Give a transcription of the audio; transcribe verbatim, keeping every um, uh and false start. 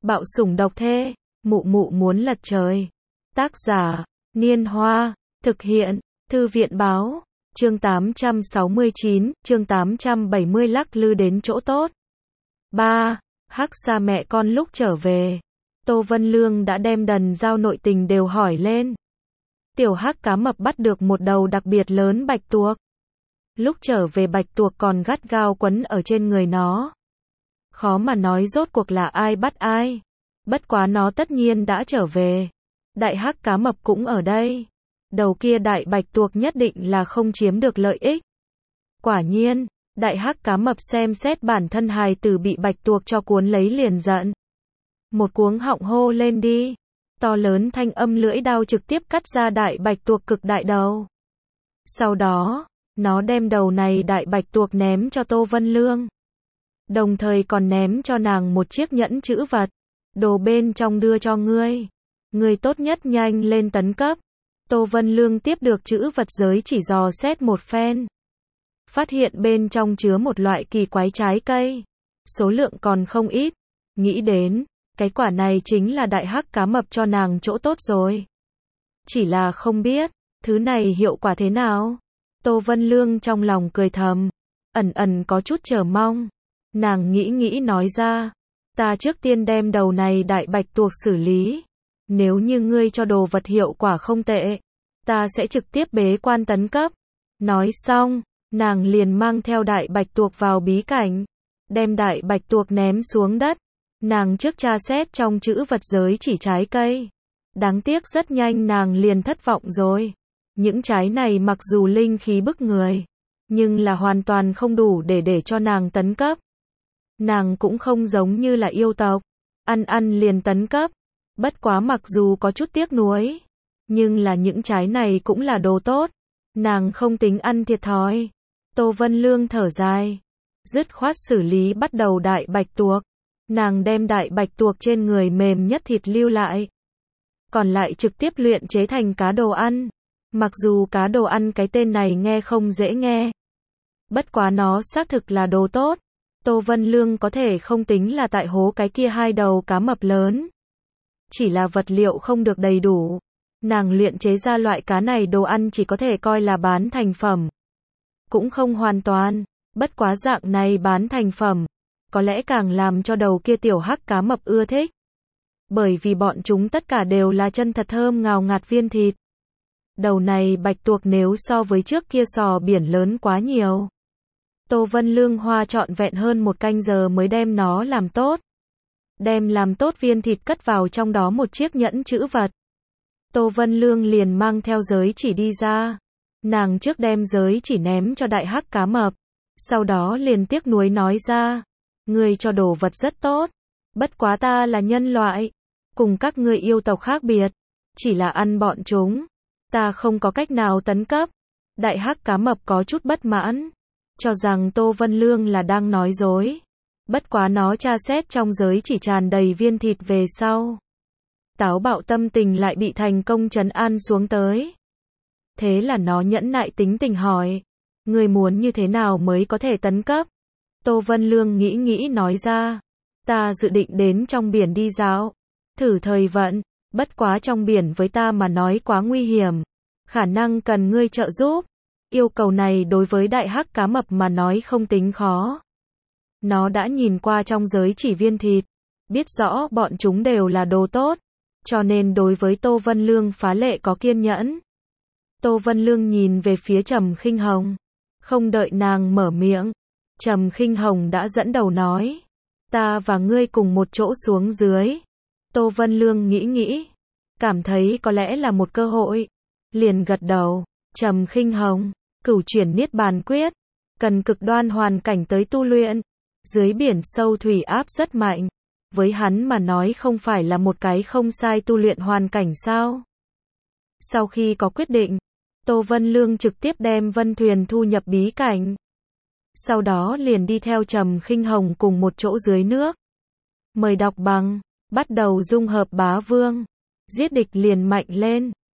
Bạo sủng độc thê, mụ mụ muốn lật trời. Tác giả, Niên Hoa, thực hiện, Thư viện báo, chương tám trăm sáu mươi chín, chương tám trăm bảy mươi lắc lư đến chỗ tốt. ba. Hắc Sa mẹ con lúc trở về, Tô Vân Lương đã đem đần giao nội tình đều hỏi lên. Tiểu Hắc cá mập bắt được một đầu đặc biệt lớn bạch tuộc. Lúc trở về bạch tuộc còn gắt gao quấn ở trên người nó. Khó mà nói rốt cuộc là ai bắt ai. Bất quá nó tất nhiên đã trở về. Đại Hắc cá mập cũng ở đây. Đầu kia đại bạch tuộc nhất định là không chiếm được lợi ích. Quả nhiên, đại Hắc cá mập xem xét bản thân hài tử bị bạch tuộc cho cuốn lấy liền giận. Một cuống họng hô lên đi. To lớn thanh âm lưỡi đao trực tiếp cắt ra đại bạch tuộc cực đại đầu. Sau đó, nó đem đầu này đại bạch tuộc ném cho Tô Vân Lương. Đồng thời còn ném cho nàng một chiếc nhẫn chữ vật. Đồ bên trong đưa cho ngươi. Ngươi tốt nhất nhanh lên tấn cấp. Tô Vân Lương tiếp được chữ vật giới chỉ dò xét một phen. Phát hiện bên trong chứa một loại kỳ quái trái cây. Số lượng còn không ít. Nghĩ đến, cái quả này chính là đại Hắc cá mập cho nàng chỗ tốt rồi. Chỉ là không biết, thứ này hiệu quả thế nào? Tô Vân Lương trong lòng cười thầm. Ẩn ẩn có chút chờ mong. Nàng nghĩ nghĩ nói ra. Ta trước tiên đem đầu này đại bạch tuộc xử lý. Nếu như ngươi cho đồ vật hiệu quả không tệ, ta sẽ trực tiếp bế quan tấn cấp. Nói xong, nàng liền mang theo đại bạch tuộc vào bí cảnh. Đem đại bạch tuộc ném xuống đất. Nàng trước tra xét trong chữ vật giới chỉ trái cây. Đáng tiếc rất nhanh nàng liền thất vọng rồi. Những trái này mặc dù linh khí bức người, nhưng là hoàn toàn không đủ để để cho nàng tấn cấp. Nàng cũng không giống như là yêu tộc, ăn ăn liền tấn cấp. Bất quá mặc dù có chút tiếc nuối, nhưng là những trái này cũng là đồ tốt. Nàng không tính ăn thiệt thòi. Tô Vân Lương thở dài, dứt khoát xử lý bắt đầu đại bạch tuộc. Nàng đem đại bạch tuộc trên người mềm nhất thịt lưu lại. Còn lại trực tiếp luyện chế thành cá đồ ăn. Mặc dù cá đồ ăn cái tên này nghe không dễ nghe. Bất quá nó xác thực là đồ tốt. Tô Vân Lương có thể không tính là tại hố cái kia hai đầu cá mập lớn. Chỉ là vật liệu không được đầy đủ. Nàng luyện chế ra loại cá này đồ ăn chỉ có thể coi là bán thành phẩm. Cũng không hoàn toàn. Bất quá dạng này bán thành phẩm. Có lẽ càng làm cho đầu kia tiểu Hắc cá mập ưa thích. Bởi vì bọn chúng tất cả đều là chân thật thơm ngào ngạt viên thịt. Đầu này bạch tuộc nếu so với trước kia sò biển lớn quá nhiều. Tô Vân Lương hoa trọn vẹn hơn một canh giờ mới đem nó làm tốt. Đem làm tốt viên thịt cất vào trong đó một chiếc nhẫn chữ vật. Tô Vân Lương liền mang theo giới chỉ đi ra. Nàng trước đem giới chỉ ném cho đại Hắc cá mập. Sau đó liền tiếc nuối nói ra. Ngươi cho đồ vật rất tốt. Bất quá ta là nhân loại. Cùng các ngươi yêu tộc khác biệt. Chỉ là ăn bọn chúng. Ta không có cách nào tấn cấp. Đại Hắc cá mập có chút bất mãn. Cho rằng Tô Vân Lương là đang nói dối. Bất quá nó tra xét trong giới chỉ tràn đầy viên thịt về sau. Táo bạo tâm tình lại bị thành công trấn an xuống tới. Thế là nó nhẫn nại tính tình hỏi. Ngươi muốn như thế nào mới có thể tấn cấp? Tô Vân Lương nghĩ nghĩ nói ra. Ta dự định đến trong biển đi dạo. Thử thời vận. Bất quá trong biển với ta mà nói quá nguy hiểm. Khả năng cần ngươi trợ giúp. Yêu cầu này đối với đại Hắc cá mập mà nói không tính khó. Nó đã nhìn qua trong giới chỉ viên thịt. Biết rõ bọn chúng đều là đồ tốt. Cho nên đối với Tô Vân Lương phá lệ có kiên nhẫn. Tô Vân Lương nhìn về phía Trầm Khinh Hồng. Không đợi nàng mở miệng. Trầm Khinh Hồng đã dẫn đầu nói. Ta và ngươi cùng một chỗ xuống dưới. Tô Vân Lương nghĩ nghĩ. Cảm thấy có lẽ là một cơ hội. Liền gật đầu. Trầm Khinh Hồng, cửu chuyển niết bàn quyết. Cần cực đoan hoàn cảnh tới tu luyện. Dưới biển sâu thủy áp rất mạnh. Với hắn mà nói không phải là một cái không sai tu luyện hoàn cảnh sao. Sau khi có quyết định, Tô Vân Lương trực tiếp đem Vân Thuyền thu nhập bí cảnh. Sau đó liền đi theo Trầm Khinh Hồng cùng một chỗ dưới nước. Mời đọc bằng, bắt đầu dung hợp bá vương. Giết địch liền mạnh lên.